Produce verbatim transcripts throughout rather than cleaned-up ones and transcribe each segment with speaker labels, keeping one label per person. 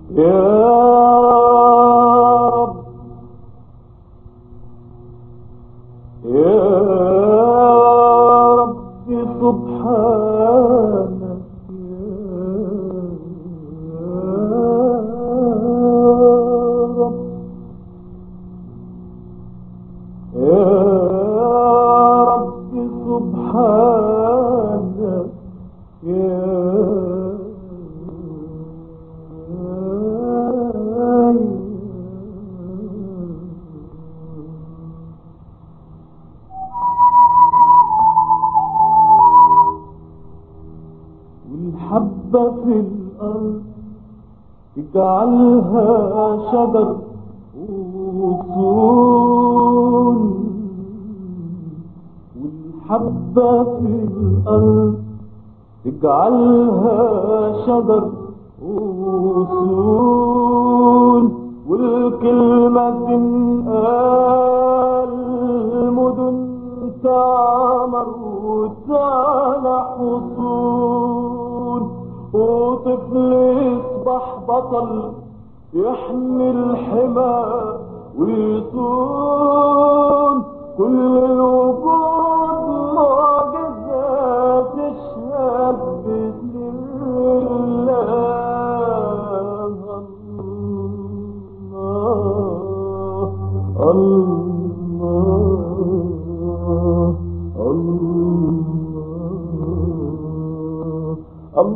Speaker 1: يا رب يا رب سبحانك يا رب سبحانك يا والحبة في الأرض تجعلها شجر وغصون، والحبة في الأرض تجعلها شجر وغصون، والكلمة تنقال مدن تعمر وتعلى حصون، وطفل يصبح بطل يحمي الحمى ويصون، كل الوجود معجزة تشهد بسر الله. الله الله الله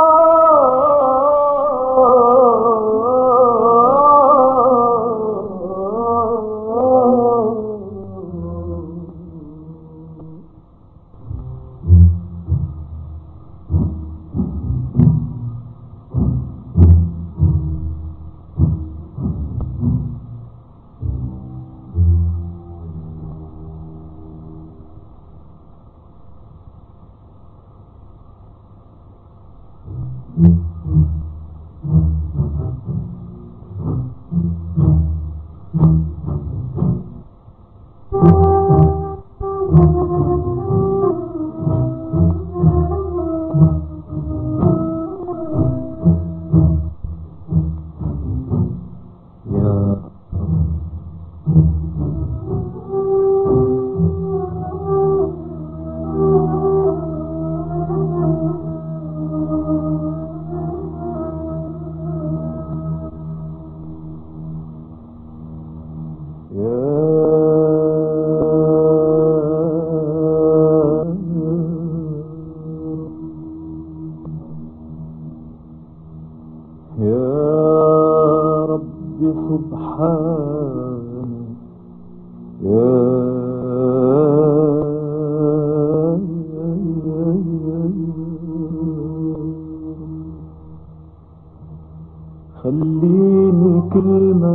Speaker 1: خليني كلمة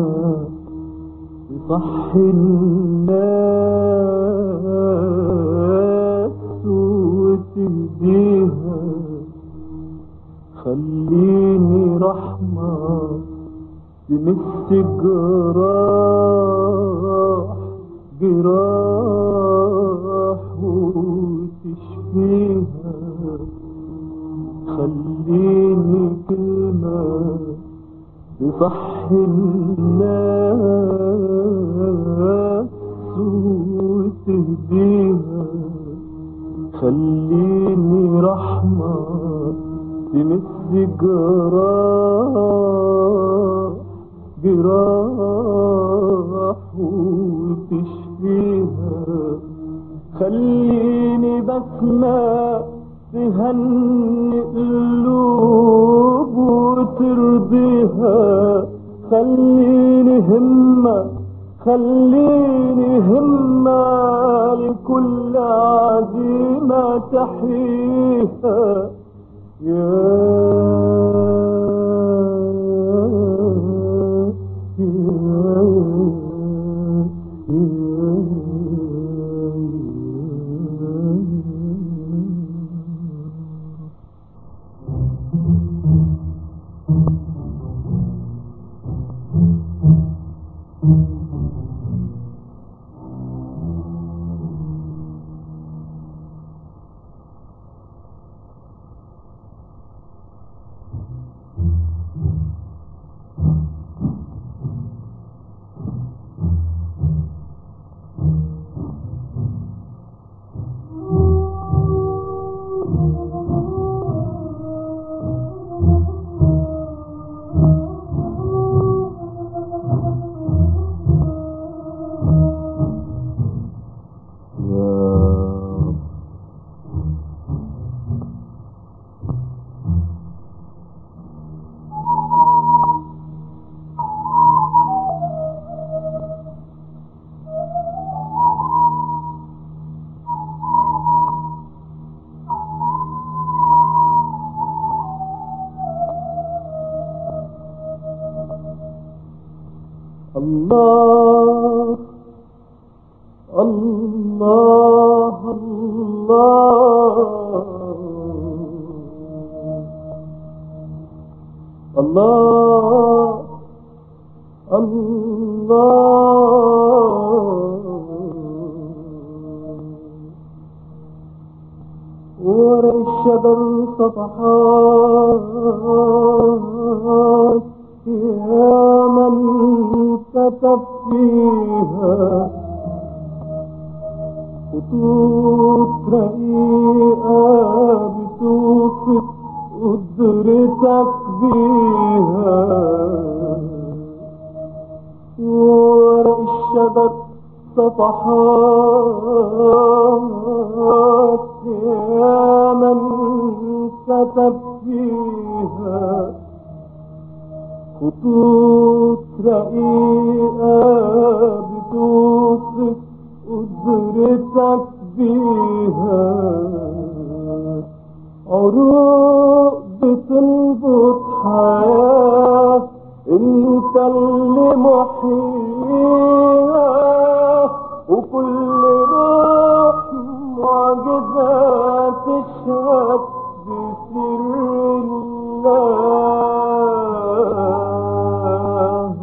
Speaker 1: تصحي الناس وتهديها، خليني رحمة تمس جراح جراح وتشفيها، خليني كلمة تصحي الناس وتهديها، خليني رحمة تمس جراح جراح وتشفيها، خليني بسمة تهني قلوب وترضيها، خليني همة خليني همة لكل عزيمة تحييها. يا الله الله الله الله الله ورا الشجر صفحات يا من كتب فيها خطوط رقيقة بتوصف قدرتك بيها ورا الشجر صفحات يا من كتب فيها خطوط رقيقة بتوصف قدرتك بيها عروق بتنبض حياة انت اللي محييها وكل روح معجزة تشهد بسر الله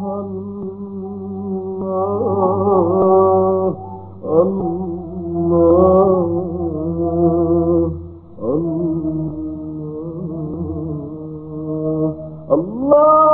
Speaker 1: الله الله الله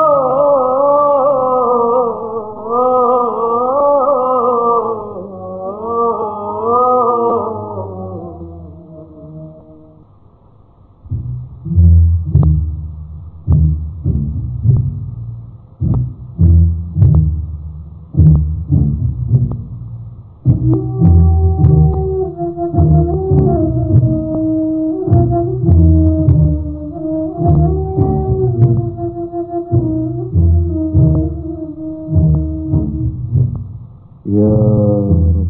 Speaker 1: يا رب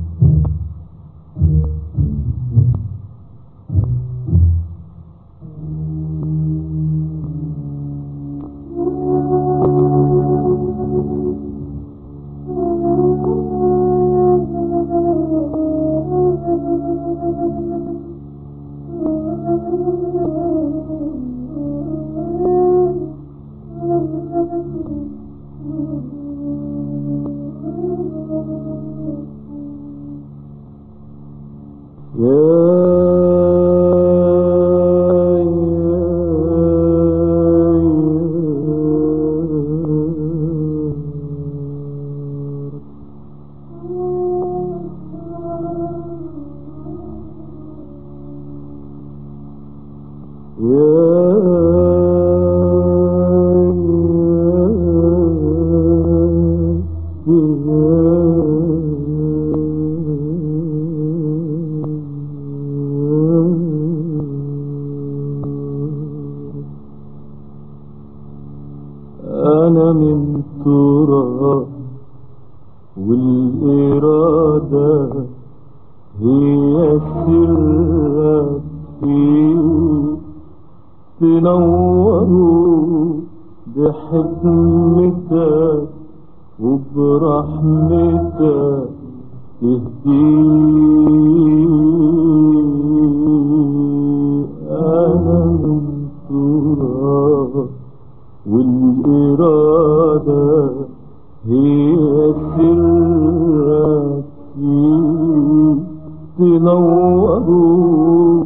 Speaker 1: أنا من تراب والإرادة هي سرك فيه تنوروا بحكمتك وبرحمتك تهديه أنا من تراب والإرادة هي سرك فيه تنوروا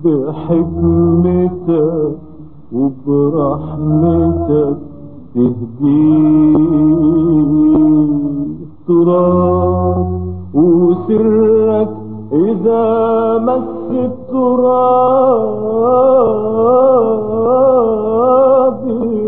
Speaker 1: بحكمتك وبرحمتك تهديه تراب وسرك إذا مس التراب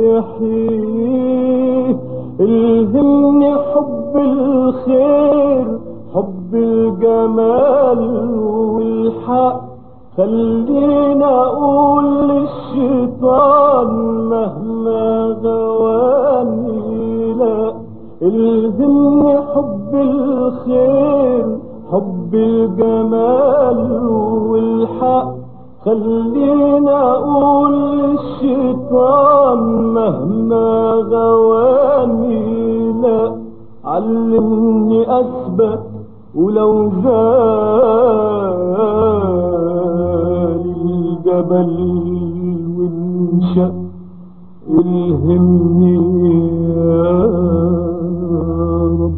Speaker 1: يحييه الهمني حب الخير حب الجمال والحق خلينا اقول للشيطان مهما غواني لا الهمني حب الخير حب الجمال والحق خلينا اقول للشيطان مهما غواني لا علمني أثبت ولو زال الجبل وانشق الهمني يا رب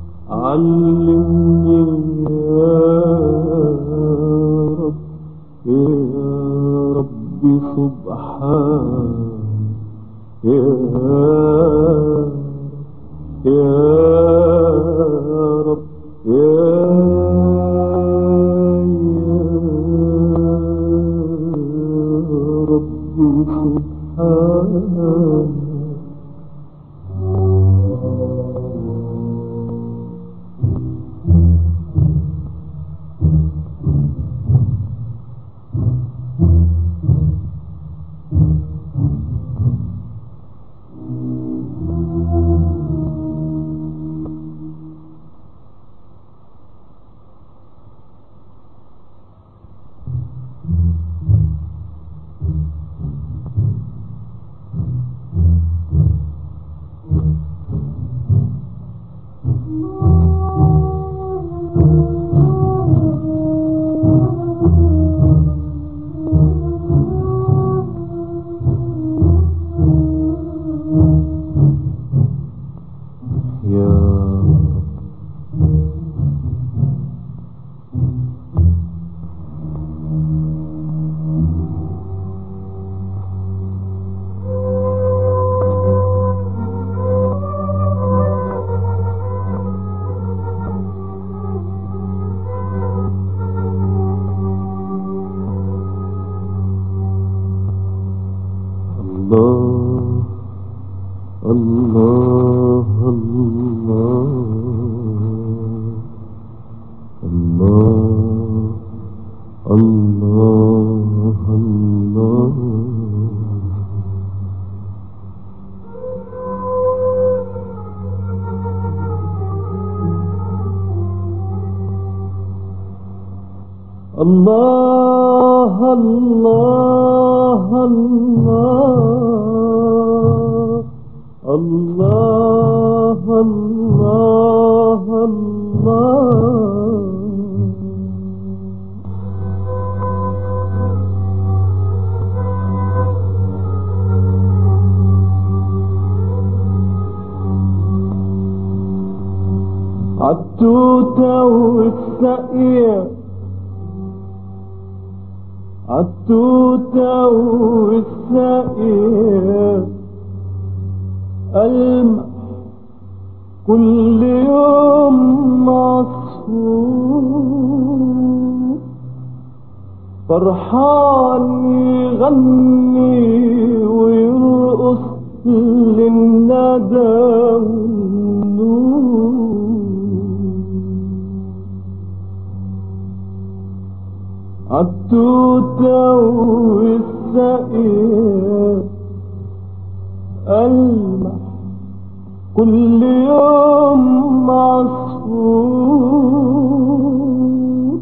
Speaker 1: علمني يا رب يا ربي سبحان يا يا رب يا ربي سبحان الله الله الله الله الله الله الله الله الله الله عالتوتة والسقية عالتوتة والسقية ألمح كل يوم عصفور فرحان يغني ويرقص للندى والنور عالتوتة والسقية ألمح كل يوم عصفور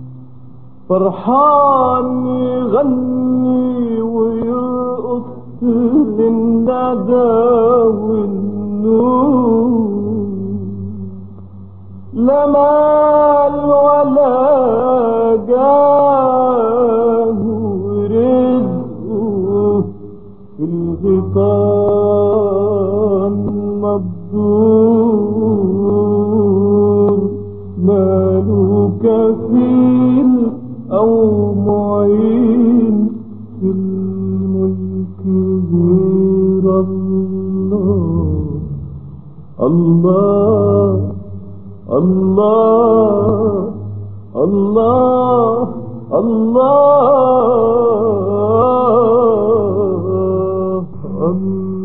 Speaker 1: فرحان يغني ويرقص للندى والنور لا مال ولا جاه ورزقه في الغيطان مبدور ماله كفيل أو معين في الملك غير الله الله الله الله الله الله